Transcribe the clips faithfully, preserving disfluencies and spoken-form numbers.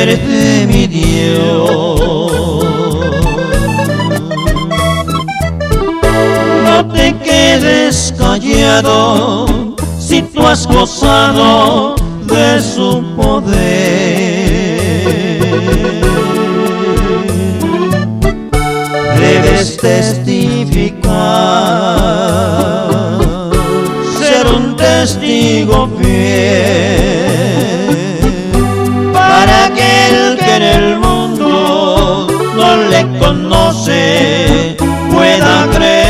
verte, mi Dios. No te quedes callado si tú has gozado de su poder. Debes testificar, ser un testigo fiel para aquel que en el mundo no le conoce pueda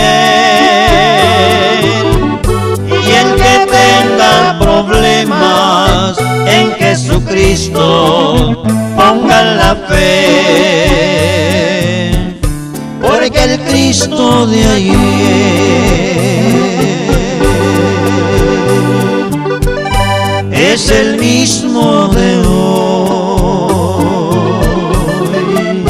creer, y el que tenga problemas en Jesucristo ponga la fe, porque el Cristo de ayer es el mismo de hoy.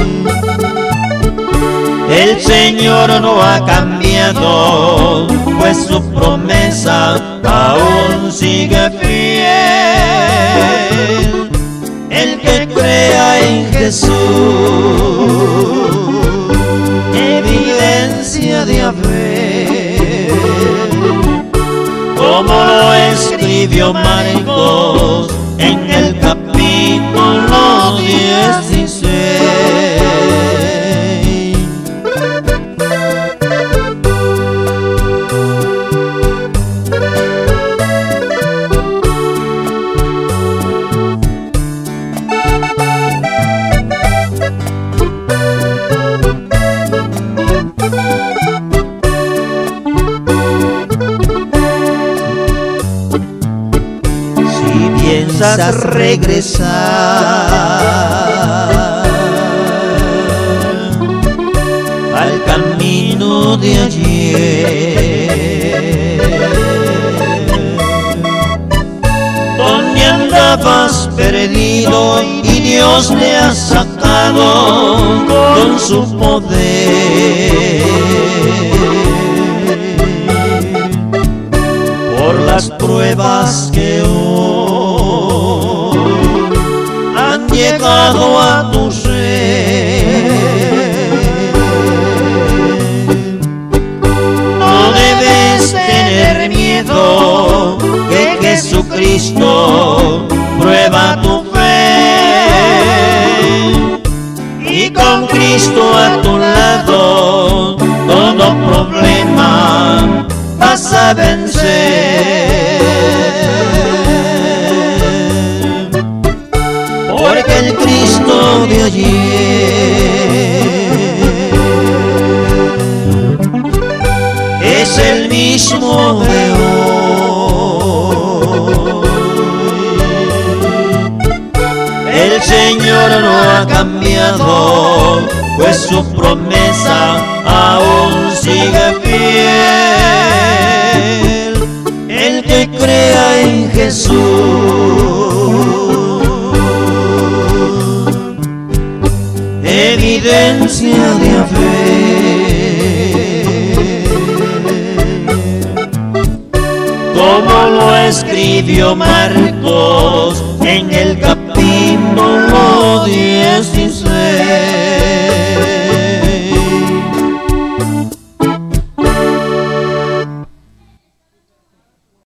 El Señor no ha cambiado, pues su promesa aún sigue fiel. El que crea en Jesús, evidencia de haber, como lo escribió Marcos en el capítulo dieciséis. Piensas regresar al camino de ayer, donde andabas perdido y Dios te ha sacado con su poder. Por las pruebas que hoy han llegado a tu ser, no debes tener miedo, que Jesucristo prueba tu fe, y con Cristo a tu lado todo problema vas a vencer, porque el Cristo de ayer es el mismo de hoy. El Señor no ha cambiado, pues su promesa aún sigue fiel. El que crea en Jesús, evidencia de haber, como lo escribió Marcos en el capítulo dieciséis.